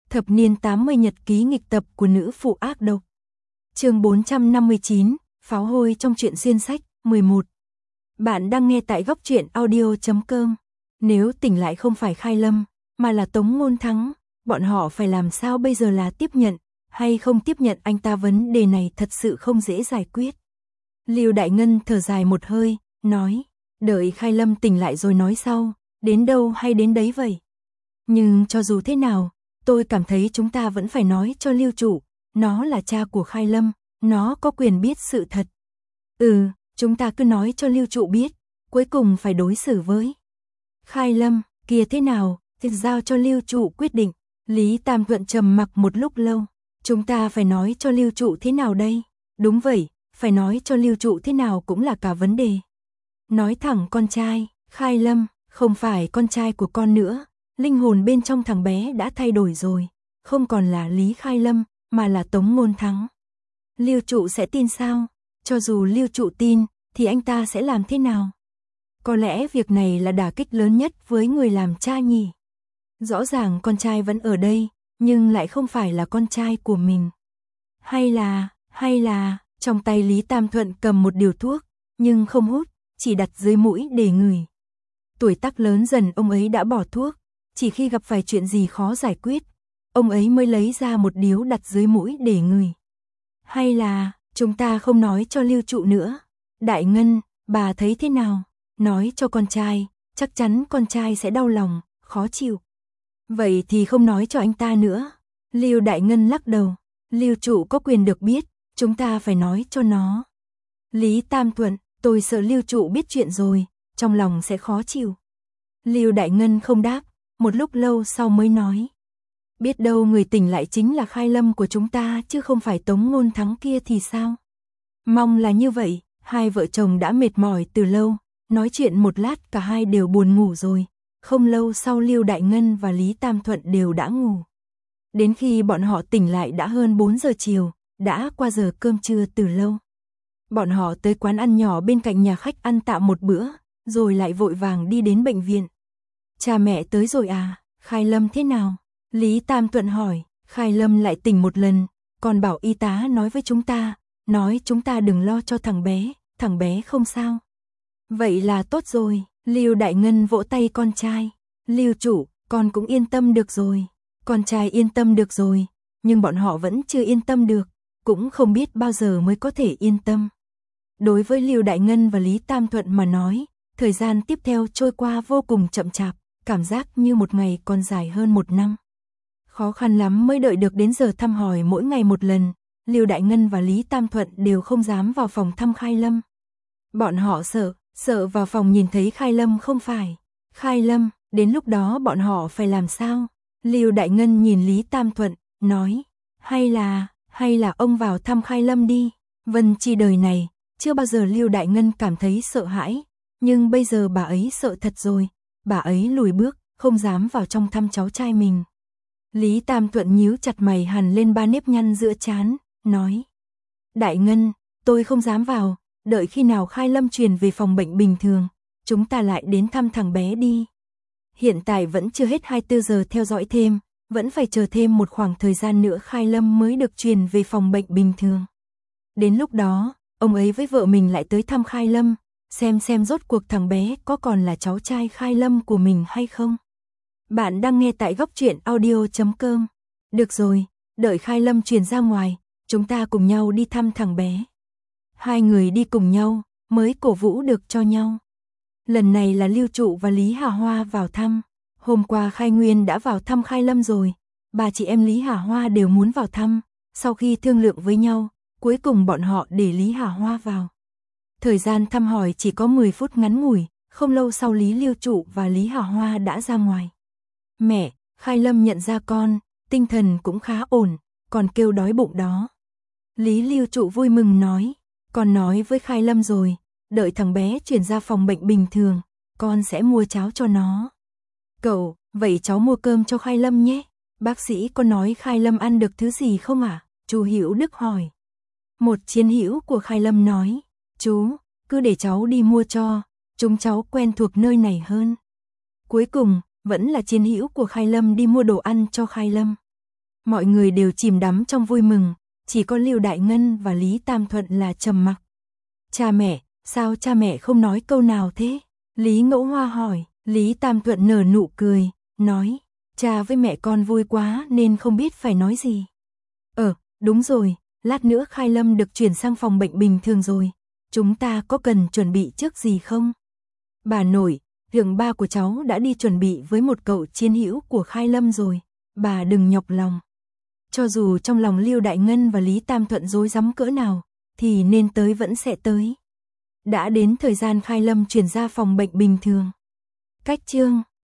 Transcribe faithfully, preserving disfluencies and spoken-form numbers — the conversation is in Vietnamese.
Thập niên tám mươi nhật ký nghịch tập của nữ phụ ác độc. Chương bốn trăm năm mươi chín, pháo hôi trong truyện xuyên sách, mười một. Bạn đang nghe tại góc truyện audio chấm com. Nếu tỉnh lại không phải Khai Lâm, mà là Tống Ngôn Thắng, bọn họ phải làm sao bây giờ, là tiếp nhận hay không tiếp nhận anh ta? Vấn đề này thật sự không dễ giải quyết. Lưu Đại Ngân thở dài một hơi, nói, đợi Khai Lâm tỉnh lại rồi nói sau, đến đâu hay đến đấy vậy. Nhưng cho dù thế nào, tôi cảm thấy chúng ta vẫn phải nói cho Lưu Trụ, nó là cha của Khai Lâm, nó có quyền biết sự thật. Ừ, chúng ta cứ nói cho Lưu Trụ biết, cuối cùng phải đối xử với Khai Lâm, kia thế nào, thì giao cho Lưu Trụ quyết định. Lý Tam Thuận trầm mặc một lúc lâu, chúng ta phải nói cho Lưu Trụ thế nào đây? Đúng vậy, phải nói cho Lưu Trụ thế nào cũng là cả vấn đề. Nói thẳng con trai, Khai Lâm, không phải con trai của con nữa, linh hồn bên trong thằng bé đã thay đổi rồi, không còn là Lý Khai Lâm, mà là Tống Ngôn Thắng. Lưu Trụ sẽ tin sao? Cho dù Lưu Trụ tin, thì anh ta sẽ làm thế nào? Có lẽ việc này là đả kích lớn nhất với người làm cha nhỉ. Rõ ràng con trai vẫn ở đây, nhưng lại không phải là con trai của mình. Hay là, hay là, trong tay Lý Tam Thuận cầm một điều thuốc, nhưng không hút, chỉ đặt dưới mũi để ngửi. Tuổi tác lớn dần ông ấy đã bỏ thuốc, chỉ khi gặp phải chuyện gì khó giải quyết, ông ấy mới lấy ra một điếu đặt dưới mũi để ngửi. Hay là, chúng ta không nói cho Lưu Trụ nữa? Đại Ngân, bà thấy thế nào? Nói cho con trai, chắc chắn con trai sẽ đau lòng, khó chịu. Vậy thì không nói cho anh ta nữa. Lưu Đại Ngân lắc đầu, Lưu Trụ có quyền được biết, chúng ta phải nói cho nó. Lý Tam Thuận, tôi sợ Lưu Trụ biết chuyện rồi, trong lòng sẽ khó chịu. Lưu Đại Ngân không đáp, một lúc lâu sau mới nói. Biết đâu người tỉnh lại chính là Khai Lâm của chúng ta chứ không phải Tống Ngôn Thắng kia thì sao? Mong là như vậy. Hai vợ chồng đã mệt mỏi từ lâu, nói chuyện một lát cả hai đều buồn ngủ rồi. Không lâu sau Lưu Đại Ngân và Lý Tam Thuận đều đã ngủ. Đến khi bọn họ tỉnh lại đã hơn bốn giờ chiều, đã qua giờ cơm trưa từ lâu. Bọn họ tới quán ăn nhỏ bên cạnh nhà khách ăn tạm một bữa, rồi lại vội vàng đi đến bệnh viện. Cha mẹ tới rồi à? Khai Lâm thế nào? Lý Tam Thuận hỏi. Khai Lâm lại tỉnh một lần, còn bảo y tá nói với chúng ta, nói chúng ta đừng lo cho thằng bé, thằng bé không sao. Vậy là tốt rồi. Lưu Đại Ngân vỗ tay con trai. Lưu Chủ, con cũng yên tâm được rồi. Con trai yên tâm được rồi, nhưng bọn họ vẫn chưa yên tâm được, cũng không biết bao giờ mới có thể yên tâm. Đối với Lưu Đại Ngân và Lý Tam Thuận mà nói, thời gian tiếp theo trôi qua vô cùng chậm chạp, cảm giác như một ngày còn dài hơn một năm. Khó khăn lắm mới đợi được đến giờ thăm hỏi mỗi ngày một lần, Lưu Đại Ngân và Lý Tam Thuận đều không dám vào phòng thăm Khai Lâm. Bọn họ sợ, sợ vào phòng nhìn thấy Khai Lâm không phải Khai Lâm, đến lúc đó bọn họ phải làm sao? Lưu Đại Ngân nhìn Lý Tam Thuận, nói, hay là, hay là ông vào thăm Khai Lâm đi. Vân Chi đời này, chưa bao giờ Lưu Đại Ngân cảm thấy sợ hãi, nhưng bây giờ bà ấy sợ thật rồi, bà ấy lùi bước, không dám vào trong thăm cháu trai mình. Lý Tam Thuận nhíu chặt mày hằn lên ba nếp nhăn giữa trán, nói, Đại Ngân, tôi không dám vào, đợi khi nào Khai Lâm truyền về phòng bệnh bình thường, chúng ta lại đến thăm thằng bé đi. Hiện tại vẫn chưa hết hai mươi tư giờ theo dõi thêm, vẫn phải chờ thêm một khoảng thời gian nữa Khai Lâm mới được truyền về phòng bệnh bình thường. Đến lúc đó, ông ấy với vợ mình lại tới thăm Khai Lâm, xem xem rốt cuộc thằng bé có còn là cháu trai Khai Lâm của mình hay không. Bạn đang nghe tại góc truyện audio chấm com. Được rồi, đợi Khai Lâm truyền ra ngoài, chúng ta cùng nhau đi thăm thằng bé. Hai người đi cùng nhau, mới cổ vũ được cho nhau. Lần này là Lưu Trụ và Lý Hà Hoa vào thăm. Hôm qua Khai Nguyên đã vào thăm Khai Lâm rồi, ba chị em Lý Hà Hoa đều muốn vào thăm. Sau khi thương lượng với nhau, cuối cùng bọn họ để Lý Hà Hoa vào. Thời gian thăm hỏi chỉ có mười phút ngắn ngủi, không lâu sau Lý Lưu Trụ và Lý Hà Hoa đã ra ngoài. Mẹ, Khai Lâm nhận ra con, tinh thần cũng khá ổn, còn kêu đói bụng đó. Lý Lưu Trụ vui mừng nói, con nói với Khai Lâm rồi, đợi thằng bé chuyển ra phòng bệnh bình thường, con sẽ mua cháo cho nó. Cậu, vậy cháu mua cơm cho Khai Lâm nhé. Bác sĩ có nói Khai Lâm ăn được thứ gì không ạ? À? Chú Hữu Đức hỏi. Một chiến hữu của Khai Lâm nói, chú, cứ để cháu đi mua cho, chúng cháu quen thuộc nơi này hơn. Cuối cùng, vẫn là chiến hữu của Khai Lâm đi mua đồ ăn cho Khai Lâm. Mọi người đều chìm đắm trong vui mừng, chỉ có Lưu Đại Ngân và Lý Tam Thuận là trầm mặc. Cha mẹ, sao cha mẹ không nói câu nào thế? Lý Ngẫu Hoa hỏi. Lý Tam Thuận nở nụ cười, nói, cha với mẹ con vui quá nên không biết phải nói gì. Ờ, đúng rồi, lát nữa Khai Lâm được chuyển sang phòng bệnh bình thường rồi, chúng ta có cần chuẩn bị trước gì không? Bà nội, Hưởng ba của cháu đã đi chuẩn bị với một cậu chiến hữu của Khai Lâm rồi, bà đừng nhọc lòng. Cho dù trong lòng Lưu Đại Ngân và Lý Tam Thuận rối rắm cỡ nào, thì nên tới vẫn sẽ tới. Đã đến thời gian Khai Lâm chuyển ra phòng bệnh bình thường. Cách chương